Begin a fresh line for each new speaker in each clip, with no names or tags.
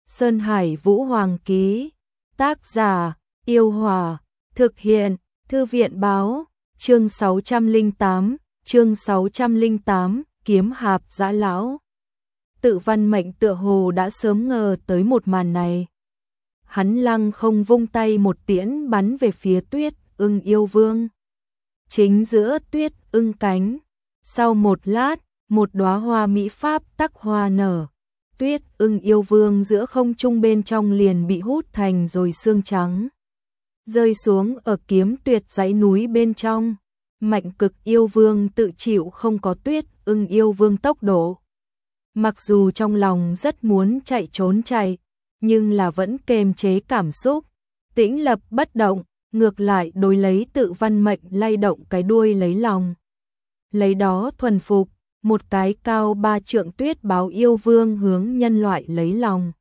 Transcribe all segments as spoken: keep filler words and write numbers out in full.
Sơn Hải Vũ Hoàng ký. Tác giả: Yêu Hòa. Thực hiện: Thư viện báo. Chương sáu trăm lẻ tám, chương sáu trăm lẻ tám, kiếm hạp dã lão. Tự Văn Mệnh tựa hồ đã sớm ngờ tới một màn này. Hắn lăng không vung tay một tiễn bắn về phía Tuyết Ưng yêu vương. Chính giữa Tuyết Ưng cánh, sau một lát, một đóa hoa mỹ pháp tắc hoa nở. Tuyết Ưng yêu vương giữa không trung bên trong liền bị hút thành rồi xương trắng, rơi xuống ở Kiếm Tuyệt dãy núi bên trong. Mạnh Cực yêu vương tự chịu không có Tuyết Ưng yêu vương tốc độ. Mặc dù trong lòng rất muốn chạy trốn chạy, nhưng là vẫn kềm chế cảm xúc, tĩnh lập bất động, ngược lại đối lấy Tự Văn Mệnh lay động cái đuôi lấy lòng. Lấy đó thuần phục, một cái cao ba trượng Tuyết Báo yêu vương hướng nhân loại lấy lòng.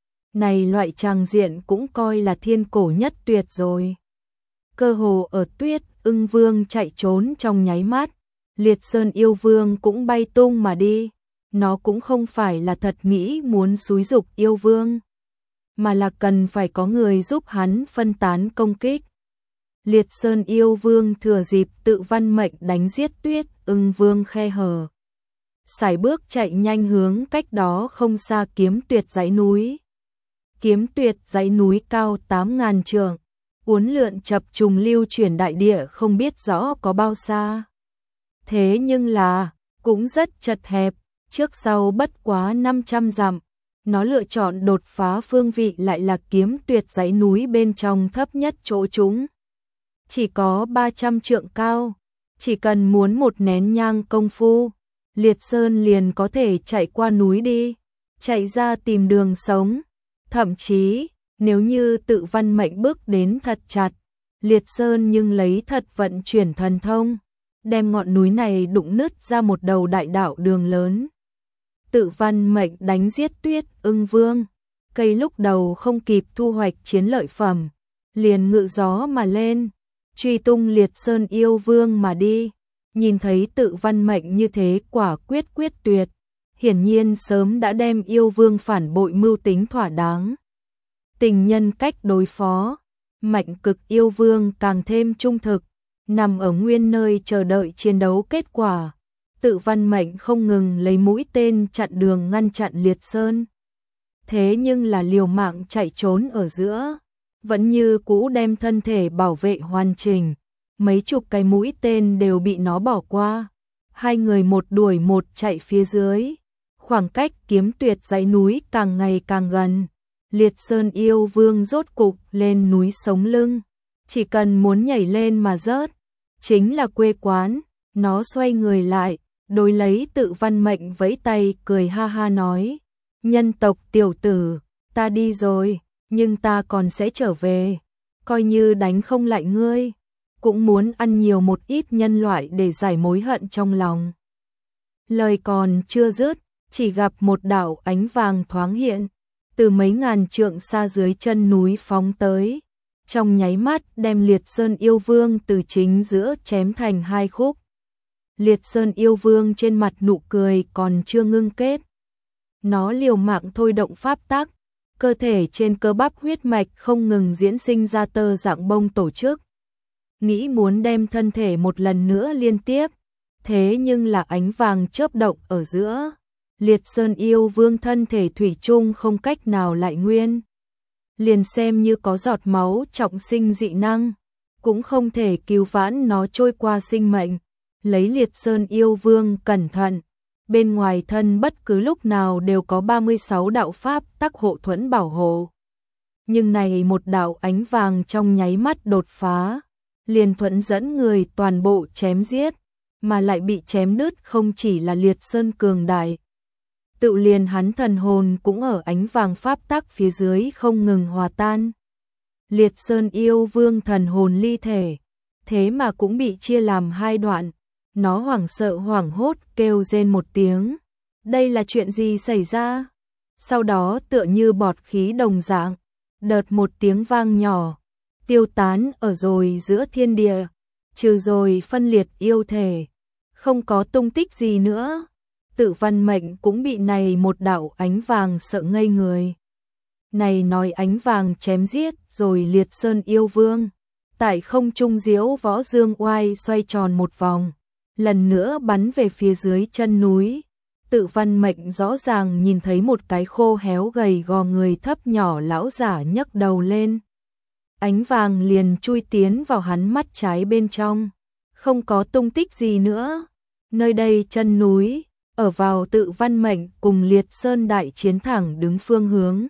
Này loại tràng diện cũng coi là thiên cổ nhất tuyệt rồi. Cơ hồ ở Tuyết Ưng vương chạy trốn trong nháy mắt, Liệt Sơn yêu vương cũng bay tung mà đi. Nó cũng không phải là thật nghĩ muốn xúi giục yêu vương, mà là cần phải có người giúp hắn phân tán công kích. Liệt Sơn yêu vương thừa dịp Tự Văn Mệnh đánh giết Tuyết Ưng vương khe hở, sải bước chạy nhanh hướng cách đó không xa Kiếm Tuyệt dãy núi. Kiếm Tuyệt dãy núi cao tám ngàn trượng, uốn lượn chập trùng lưu chuyển đại địa không biết rõ có bao xa. Thế nhưng là, cũng rất chật hẹp, trước sau bất quá năm trăm dặm. Nó lựa chọn đột phá phương vị lại là Kiếm Tuyệt dãy núi bên trong thấp nhất chỗ chúng. Chỉ có ba trăm trượng cao, chỉ cần muốn một nén nhang công phu, Liệt Sơn liền có thể chạy qua núi đi, chạy ra tìm đường sống. Thậm chí, nếu như Tự Văn Mệnh bước đến thật chặt, Liệt Sơn nhưng lấy thật vận chuyển thần thông, đem ngọn núi này đụng nứt ra một đầu đại đạo đường lớn. Tự Văn Mệnh đánh giết Tuyết Ưng vương, cây lúc đầu không kịp thu hoạch chiến lợi phẩm, liền ngự gió mà lên, truy tung Liệt Sơn yêu vương mà đi. Nhìn thấy Tự Văn Mệnh như thế quả quyết quyết tuyệt, hiển nhiên sớm đã đem yêu vương phản bội mưu tính thỏa đáng. Tình nhân cách đối phó, Mạnh Cực yêu vương càng thêm trung thực, nằm ở nguyên nơi chờ đợi chiến đấu kết quả. Tự Văn Mệnh không ngừng lấy mũi tên chặn đường ngăn chặn Liệt Sơn. Thế nhưng là liều mạng chạy trốn ở giữa, vẫn như cũ đem thân thể bảo vệ hoàn chỉnh. Mấy chục cái mũi tên đều bị nó bỏ qua. Hai người một đuổi một chạy phía dưới. Khoảng cách Kiếm Tuyệt dãy núi càng ngày càng gần. Liệt Sơn yêu vương rốt cục lên núi sống lưng. Chỉ cần muốn nhảy lên mà rớt, chính là quê quán. Nó xoay người lại, đối lấy Tự Văn Mệnh vẫy tay cười ha ha nói: nhân tộc tiểu tử, ta đi rồi, nhưng ta còn sẽ trở về. Coi như đánh không lại ngươi, cũng muốn ăn nhiều một ít nhân loại để giải mối hận trong lòng. Lời còn chưa dứt, chỉ gặp một đạo ánh vàng thoáng hiện, từ mấy ngàn trượng xa dưới chân núi phóng tới. Trong nháy mắt đem Liệt Sơn yêu vương từ chính giữa chém thành hai khúc. Liệt Sơn yêu vương trên mặt nụ cười còn chưa ngưng kết. Nó liều mạng thôi động pháp tắc, cơ thể trên cơ bắp huyết mạch không ngừng diễn sinh ra tơ dạng bông tổ chức. Nghĩ muốn đem thân thể một lần nữa liên tiếp, thế nhưng là ánh vàng chớp động ở giữa. Liệt Sơn yêu vương thân thể thủy chung không cách nào lại nguyên. Liền xem như có giọt máu trọng sinh dị năng, cũng không thể cứu vãn nó trôi qua sinh mệnh. Lấy Liệt Sơn yêu vương cẩn thận, bên ngoài thân bất cứ lúc nào đều có ba mươi sáu đạo pháp tắc hộ thuẫn bảo hộ. Nhưng này một đạo ánh vàng trong nháy mắt đột phá, liền thuẫn dẫn người toàn bộ chém giết, mà lại bị chém đứt không chỉ là Liệt Sơn cường đại. Tự liền hắn thần hồn cũng ở ánh vàng pháp tắc phía dưới không ngừng hòa tan. Liệt Sơn yêu vương thần hồn ly thể, thế mà cũng bị chia làm hai đoạn. Nó hoảng sợ hoảng hốt kêu rên một tiếng. Đây là chuyện gì xảy ra? Sau đó tựa như bọt khí đồng dạng, đợt một tiếng vang nhỏ, tiêu tán ở rồi giữa thiên địa, trừ rồi phân liệt yêu thể, không có tung tích gì nữa. Tự Văn Mệnh cũng bị này một đạo ánh vàng sợ ngây người. Này nói ánh vàng chém giết rồi liệt sơn yêu vương. Tại không trung diễu võ dương oai xoay tròn một vòng. Lần nữa bắn về phía dưới chân núi. Tự Văn Mệnh rõ ràng nhìn thấy một cái khô héo gầy gò người thấp nhỏ lão giả nhấc đầu lên. Ánh vàng liền chui tiến vào hắn mắt trái bên trong. Không có tung tích gì nữa. Nơi đây chân núi, ở vào Tự Văn Mệnh cùng liệt sơn đại chiến thẳng đứng phương hướng.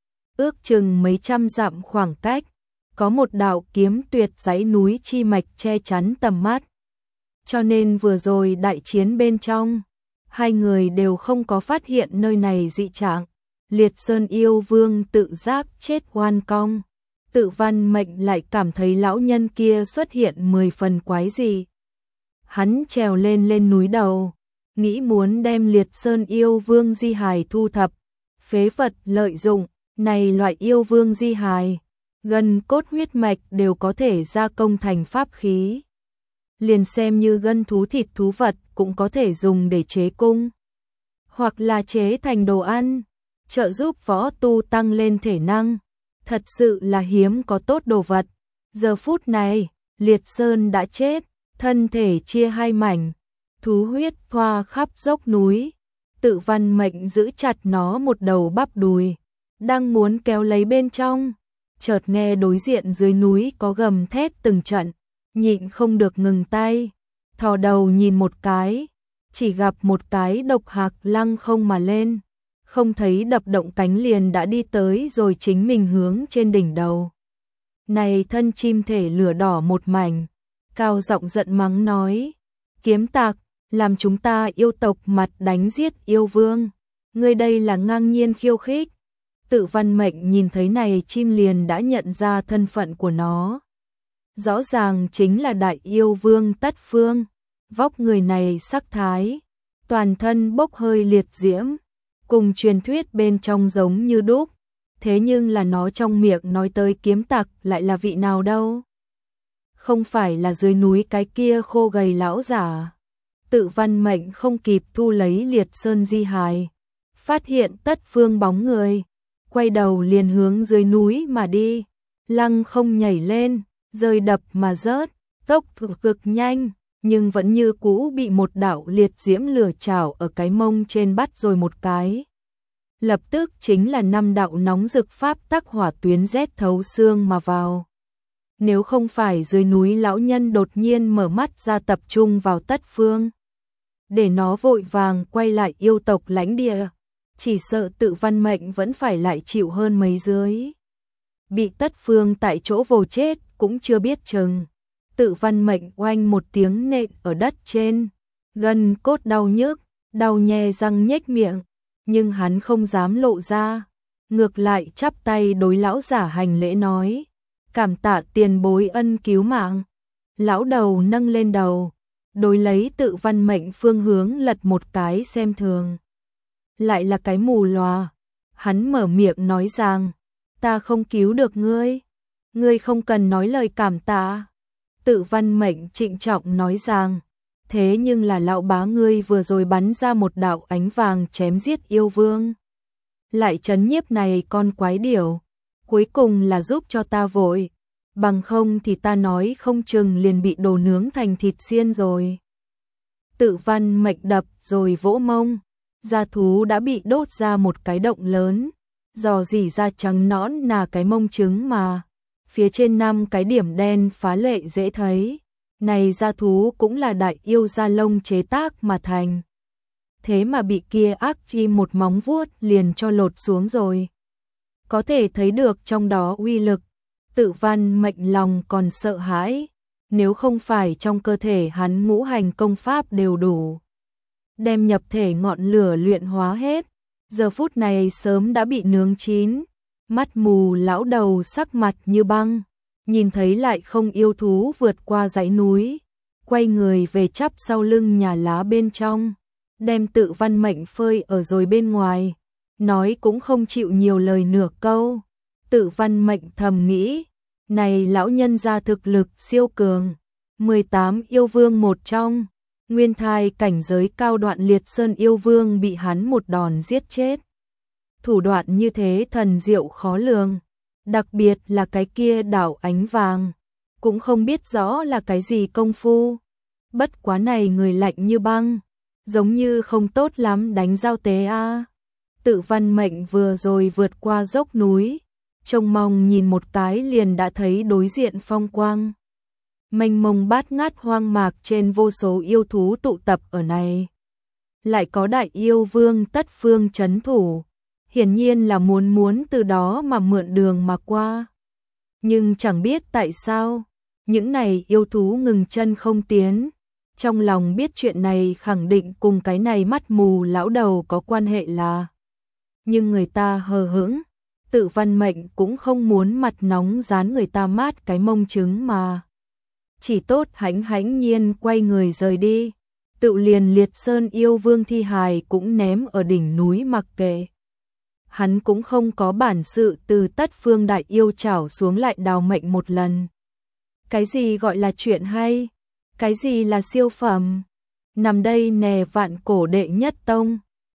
Ước chừng mấy trăm dặm khoảng cách, có một đạo kiếm tuyệt dãy núi chi mạch che chắn tầm mắt. Cho nên vừa rồi đại chiến bên trong, hai người đều không có phát hiện nơi này dị trạng. Liệt Sơn yêu vương tự giác chết oan cong. Tự Văn Mệnh lại cảm thấy lão nhân kia xuất hiện mười phần quái gì. Hắn trèo lên lên núi đầu, nghĩ muốn đem Liệt Sơn yêu vương di hài thu thập, phế vật lợi dụng. Này loại yêu vương di hài, gân cốt huyết mạch đều có thể gia công thành pháp khí. Liền xem như gân thú thịt thú vật cũng có thể dùng để chế cung, hoặc là chế thành đồ ăn, trợ giúp võ tu tăng lên thể năng. Thật sự là hiếm có tốt đồ vật. Giờ phút này, Liệt Sơn đã chết, thân thể chia hai mảnh, thú huyết thoa khắp dốc núi. Tự Văn Mệnh giữ chặt nó một đầu bắp đùi, đang muốn kéo lấy bên trong, chợt nghe đối diện dưới núi có gầm thét từng trận, nhịn không được ngừng tay, thò đầu nhìn một cái, chỉ gặp một cái độc hạc lăng không mà lên, không thấy đập động cánh liền đã đi tới rồi chính mình hướng trên đỉnh đầu. Này thân chim thể lửa đỏ một mảnh, cao giọng giận mắng nói, kiếm tặc, làm chúng ta yêu tộc mặt đánh giết yêu vương, ngươi đây là ngang nhiên khiêu khích. Tự Văn Mệnh nhìn thấy này chim liền đã nhận ra thân phận của nó. Rõ ràng chính là đại yêu vương Tất Phương. Vóc người này sắc thái, toàn thân bốc hơi liệt diễm, cùng truyền thuyết bên trong giống như đúc. Thế nhưng là nó trong miệng nói tới kiếm tặc lại là vị nào đâu? Không phải là dưới núi cái kia khô gầy lão giả. Tự Văn Mệnh không kịp thu lấy Liệt Sơn di hài, phát hiện Tất Phương bóng người, quay đầu liền hướng dưới núi mà đi, lăng không nhảy lên, rơi đập mà rớt, tốc cực nhanh, nhưng vẫn như cũ bị một đạo liệt diễm lửa chảo ở cái mông trên bắt rồi một cái. Lập tức chính là năm đạo nóng rực pháp tắc hỏa tuyến rét thấu xương mà vào. Nếu không phải dưới núi lão nhân đột nhiên mở mắt ra tập trung vào Tất Phương, để nó vội vàng quay lại yêu tộc lãnh địa, chỉ sợ Tự Văn Mệnh vẫn phải lại chịu hơn mấy dưới. Bị Tất Phương tại chỗ vồ chết cũng chưa biết chừng. Tự Văn Mệnh oanh một tiếng nện ở đất trên, gân cốt đau nhức, đau nhe răng nhếch miệng, nhưng hắn không dám lộ ra, ngược lại chắp tay đối lão giả hành lễ nói, cảm tạ tiền bối ân cứu mạng. Lão đầu nâng lên đầu, đối lấy Tự Văn Mệnh phương hướng lật một cái xem thường. Lại là cái mù lòa. Hắn mở miệng nói rằng, ta không cứu được ngươi, ngươi không cần nói lời cảm tạ. Tự Văn Mệnh trịnh trọng nói rằng, thế nhưng là lão bá ngươi vừa rồi bắn ra một đạo ánh vàng chém giết yêu vương, lại trấn nhiếp này con quái điểu, cuối cùng là giúp cho ta vội, bằng không thì ta nói không chừng liền bị đồ nướng thành thịt xiên rồi. Tự Văn Mệnh đập rồi vỗ mông, da thú đã bị đốt ra một cái động lớn, dò dỉ ra trắng nõn là cái mông trứng mà, phía trên năm cái điểm đen phá lệ dễ thấy, này da thú cũng là đại yêu da lông chế tác mà thành. Thế mà bị kia ác chim một móng vuốt liền cho lột xuống rồi. Có thể thấy được trong đó uy lực. Tự Văn Mệnh lòng còn sợ hãi, nếu không phải trong cơ thể hắn ngũ hành công pháp đều đủ, đem nhập thể ngọn lửa luyện hóa hết, giờ phút này sớm đã bị nướng chín. Mắt mù lão đầu sắc mặt như băng, nhìn thấy lại không yêu thú vượt qua dãy núi, quay người về chắp sau lưng nhà lá bên trong, đem Tự Văn Mệnh phơi ở rồi bên ngoài, nói cũng không chịu nhiều lời nửa câu. Tự Văn Mệnh thầm nghĩ, này lão nhân gia thực lực siêu cường, mười tám yêu vương một trong, nguyên thai cảnh giới cao đoạn Liệt Sơn yêu vương bị hắn một đòn giết chết. thủ đoạn như thế thần diệu khó lường, đặc biệt là cái kia đảo ánh vàng, cũng không biết rõ là cái gì công phu. Bất quá này người lạnh như băng, giống như không tốt lắm đánh giao tế a. À. Tự Văn Mệnh vừa rồi vượt qua dốc núi, trông mong nhìn một cái liền đã thấy đối diện phong quang. Mênh mông bát ngát hoang mạc trên vô số yêu thú tụ tập ở này. Lại có đại yêu vương Tất Phương trấn thủ, hiển nhiên là muốn muốn từ đó mà mượn đường mà qua. Nhưng chẳng biết tại sao, những này yêu thú ngừng chân không tiến. Trong lòng biết chuyện này khẳng định cùng cái này mắt mù lão đầu có quan hệ là. Nhưng người ta hờ hững, Tự Văn Mệnh cũng không muốn mặt nóng dán người ta mát cái mông trứng mà. Chỉ tốt hãnh hãnh nhiên quay người rời đi, tự liền liệt sơn yêu vương thi hài cũng ném ở đỉnh núi mặc kệ. Hắn cũng không có bản sự từ Tất Phương đại yêu chảo xuống lại đào mệnh một lần. Cái gì gọi là chuyện hay? Cái gì là siêu phẩm? Nằm đây nè vạn cổ đệ nhất tông.